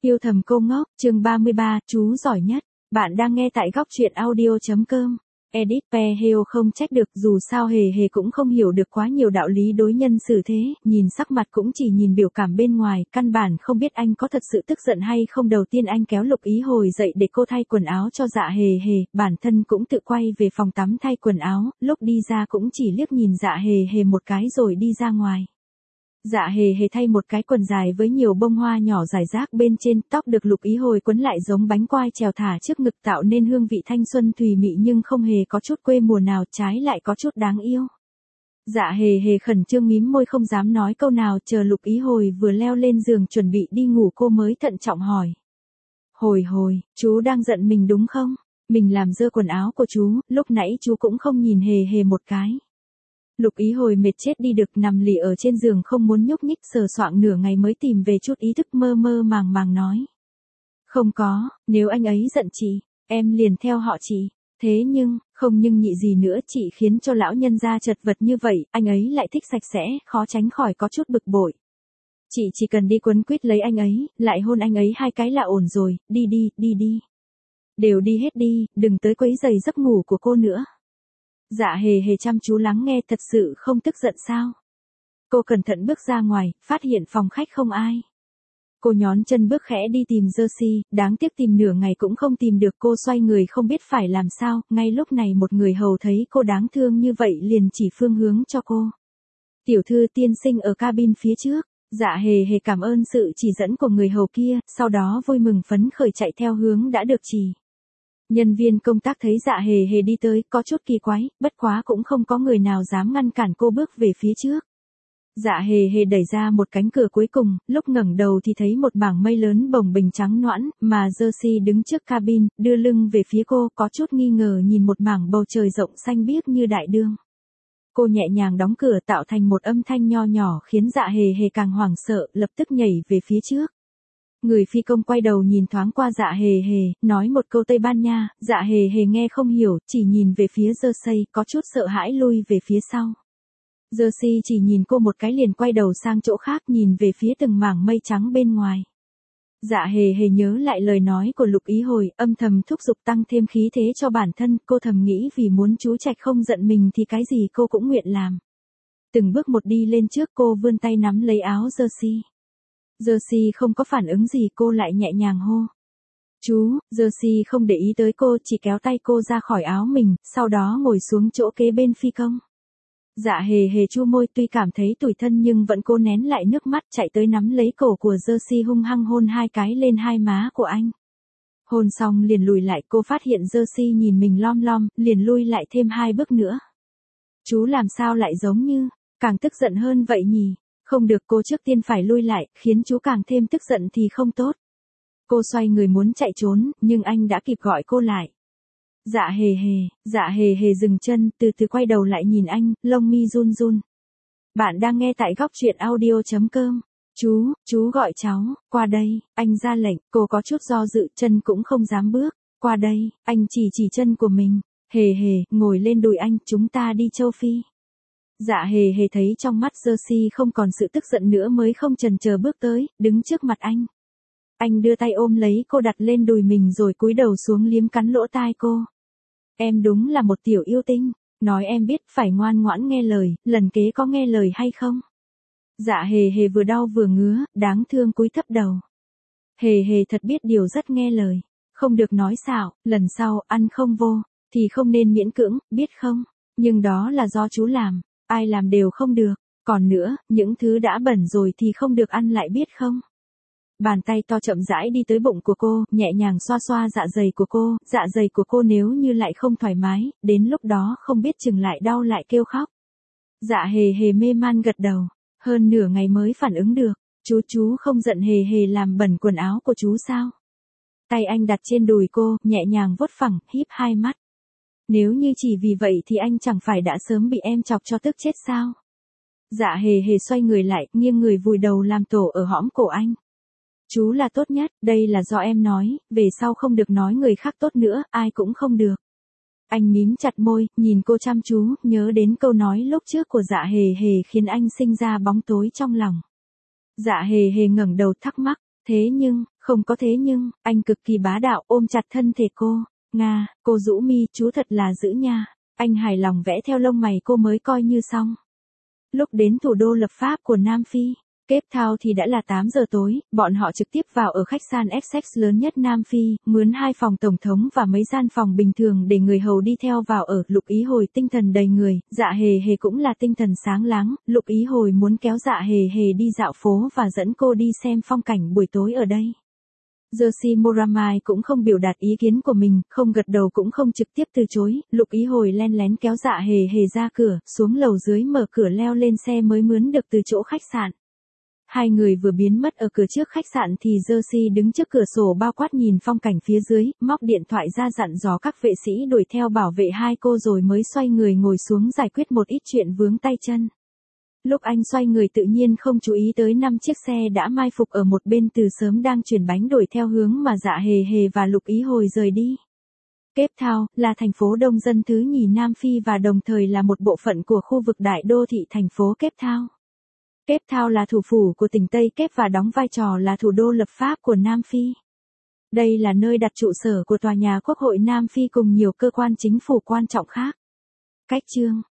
Yêu thầm cô ngốc, chương 33, chú giỏi nhất. Bạn đang nghe tại góc truyện audio.com. Edit Peheo không trách được, dù sao Hề Hề cũng không hiểu được quá nhiều đạo lý đối nhân xử thế, nhìn sắc mặt cũng chỉ nhìn biểu cảm bên ngoài, căn bản không biết anh có thật sự tức giận hay không. Đầu tiên anh kéo Lục Ý Hồi dậy để cô thay quần áo cho Dạ Hề Hề, bản thân cũng tự quay về phòng tắm thay quần áo, lúc đi ra cũng chỉ liếc nhìn Dạ Hề Hề một cái rồi đi ra ngoài. Dạ Hề Hề thay một cái quần dài với nhiều bông hoa nhỏ rải rác bên trên, tóc được Lục Ý Hồi quấn lại giống bánh quai trèo thả trước ngực tạo nên hương vị thanh xuân thùy mị nhưng không hề có chút quê mùa nào, trái lại có chút đáng yêu. Dạ Hề Hề khẩn trương mím môi không dám nói câu nào, chờ Lục Ý Hồi vừa leo lên giường chuẩn bị đi ngủ cô mới thận trọng hỏi. Hồi, chú đang giận mình đúng không? Mình làm dơ quần áo của chú, lúc nãy chú cũng không nhìn Hề Hề một cái. Lục Ý Hồi mệt chết đi được, nằm lì ở trên giường không muốn nhúc nhích, sờ soạng nửa ngày mới tìm về chút ý thức, mơ mơ màng màng nói. Không có, nếu anh ấy giận chị, em liền theo họ chị. Thế nhưng, không nhưng nhị gì nữa, chị khiến cho lão nhân gia chật vật như vậy, anh ấy lại thích sạch sẽ, khó tránh khỏi có chút bực bội. Chị chỉ cần đi quấn quýt lấy anh ấy, lại hôn anh ấy 2 cái là ổn rồi, đi. Đều đi hết đi, đừng tới quấy rầy giấc ngủ của cô nữa. Dạ Hề Hề chăm chú lắng nghe, thật sự không tức giận sao? Cô cẩn thận bước ra ngoài, phát hiện phòng khách không ai. Cô nhón chân bước khẽ đi tìm Jersey, đáng tiếc tìm nửa ngày cũng không tìm được. Cô xoay người không biết phải làm sao, ngay lúc này một người hầu thấy cô đáng thương như vậy liền chỉ phương hướng cho cô. Tiểu thư tiên sinh ở cabin phía trước. Dạ Hề Hề cảm ơn sự chỉ dẫn của người hầu kia, sau đó vui mừng phấn khởi chạy theo hướng đã được chỉ. Nhân viên công tác thấy Dạ Hề Hề đi tới, có chút kỳ quái, bất quá cũng không có người nào dám ngăn cản cô bước về phía trước. Dạ Hề Hề đẩy ra một cánh cửa cuối cùng, lúc ngẩng đầu thì thấy một mảng mây lớn bồng bềnh trắng nõn, mà Jersey đứng trước cabin, đưa lưng về phía cô, có chút nghi ngờ nhìn một mảng bầu trời rộng xanh biếc như đại dương. Cô nhẹ nhàng đóng cửa tạo thành một âm thanh nho nhỏ khiến Dạ Hề Hề càng hoảng sợ, lập tức nhảy về phía trước. Người phi công quay đầu nhìn thoáng qua Dạ Hề Hề, nói một câu Tây Ban Nha, Dạ Hề Hề nghe không hiểu, chỉ nhìn về phía Jersey, có chút sợ hãi lui về phía sau. Jersey chỉ nhìn cô một cái liền quay đầu sang chỗ khác, nhìn về phía từng mảng mây trắng bên ngoài. Dạ Hề Hề nhớ lại lời nói của Lục Ý Hồi, âm thầm thúc giục tăng thêm khí thế cho bản thân, cô thầm nghĩ vì muốn chú Trạch không giận mình thì cái gì cô cũng nguyện làm. Từng bước một đi lên trước, cô vươn tay nắm lấy áo Jersey. Jersey không có phản ứng gì, cô lại nhẹ nhàng hô. Chú, Jersey không để ý tới cô, chỉ kéo tay cô ra khỏi áo mình, sau đó ngồi xuống chỗ kế bên phi công. Dạ Hề Hề chu môi, tuy cảm thấy tủi thân nhưng vẫn cố nén lại nước mắt, chạy tới nắm lấy cổ của Jersey hung hăng hôn 2 cái lên hai má của anh. Hôn xong liền lùi lại, cô phát hiện Jersey nhìn mình lom lom, liền lui lại thêm 2 bước nữa. Chú làm sao lại giống như, càng tức giận hơn vậy nhỉ? Không được, cô trước tiên phải lui lại, khiến chú càng thêm tức giận thì không tốt. Cô xoay người muốn chạy trốn, nhưng anh đã kịp gọi cô lại. Dạ Hề Hề dừng chân, từ từ quay đầu lại nhìn anh, lông mi run run. Bạn đang nghe tại góc truyện audio.com. Chú gọi cháu, qua đây, anh ra lệnh, cô có chút do dự, chân cũng không dám bước. Qua đây, anh chỉ chân của mình. Hề Hề, ngồi lên đùi anh, chúng ta đi châu Phi. Dạ Hề Hề thấy trong mắt Jersey không còn sự tức giận nữa mới không chần chờ bước tới, đứng trước mặt anh. Anh đưa tay ôm lấy cô đặt lên đùi mình rồi cúi đầu xuống liếm cắn lỗ tai cô. Em đúng là một tiểu yêu tinh, nói em biết phải ngoan ngoãn nghe lời, lần kế có nghe lời hay không? Dạ Hề Hề vừa đau vừa ngứa, đáng thương cúi thấp đầu. Hề Hề thật biết điều, rất nghe lời, không được nói xạo, lần sau ăn không vô, thì không nên miễn cưỡng, biết không? Nhưng đó là do chú làm, ai làm đều không được, còn nữa, những thứ đã bẩn rồi thì không được ăn lại biết không? Bàn tay to chậm rãi đi tới bụng của cô, nhẹ nhàng xoa xoa dạ dày của cô nếu như lại không thoải mái, đến lúc đó không biết chừng lại đau lại kêu khóc. Dạ Hề Hề mê man gật đầu, hơn nửa ngày mới phản ứng được, chú không giận Hề Hề làm bẩn quần áo của chú sao? Tay anh đặt trên đùi cô, nhẹ nhàng vuốt phẳng, híp 2 mắt. Nếu như chỉ vì vậy thì anh chẳng phải đã sớm bị em chọc cho tức chết sao? Dạ Hề Hề xoay người lại, nghiêng người vùi đầu làm tổ ở hõm cổ anh. Chú là tốt nhất, đây là do em nói, về sau không được nói người khác tốt nữa, ai cũng không được. Anh mím chặt môi, nhìn cô chăm chú, nhớ đến câu nói lúc trước của Dạ Hề Hề khiến anh sinh ra bóng tối trong lòng. Dạ Hề Hề ngẩng đầu thắc mắc, Thế nhưng, không có thế nhưng, anh cực kỳ bá đạo ôm chặt thân thể cô. Nga, cô rũ mi, chú thật là dữ nha. Anh hài lòng vẽ theo lông mày cô mới coi như xong. Lúc đến thủ đô lập pháp của Nam Phi, Cape Town thì đã là 8 giờ tối, bọn họ trực tiếp vào ở khách sạn Essex lớn nhất Nam Phi, mướn 2 phòng tổng thống và mấy gian phòng bình thường để người hầu đi theo vào ở. Lục Ý Hồi tinh thần đầy người, Dạ Hề Hề cũng là tinh thần sáng láng, Lục Ý Hồi muốn kéo Dạ Hề Hề đi dạo phố và dẫn cô đi xem phong cảnh buổi tối ở đây. Jerzy Moramai cũng không biểu đạt ý kiến của mình, không gật đầu cũng không trực tiếp từ chối, Lục Ý Hồi len lén kéo Dạ Hề Hề ra cửa, xuống lầu dưới mở cửa leo lên xe mới mướn được từ chỗ khách sạn. Hai người vừa biến mất ở cửa trước khách sạn thì Jerzy đứng trước cửa sổ bao quát nhìn phong cảnh phía dưới, móc điện thoại ra dặn dò các vệ sĩ đuổi theo bảo vệ hai cô rồi mới xoay người ngồi xuống giải quyết một ít chuyện vướng tay chân. Lúc anh xoay người tự nhiên không chú ý tới 5 chiếc xe đã mai phục ở một bên từ sớm đang chuyển bánh đổi theo hướng mà Dạ Hề Hề và Lục Ý Hồi rời đi. Cape Town là thành phố đông dân thứ nhì Nam Phi và đồng thời là một bộ phận của khu vực đại đô thị thành phố Cape Town. Cape Town là thủ phủ của tỉnh Tây Cape và đóng vai trò là thủ đô lập pháp của Nam Phi. Đây là nơi đặt trụ sở của tòa nhà Quốc hội Nam Phi cùng nhiều cơ quan chính phủ quan trọng khác. Cách chương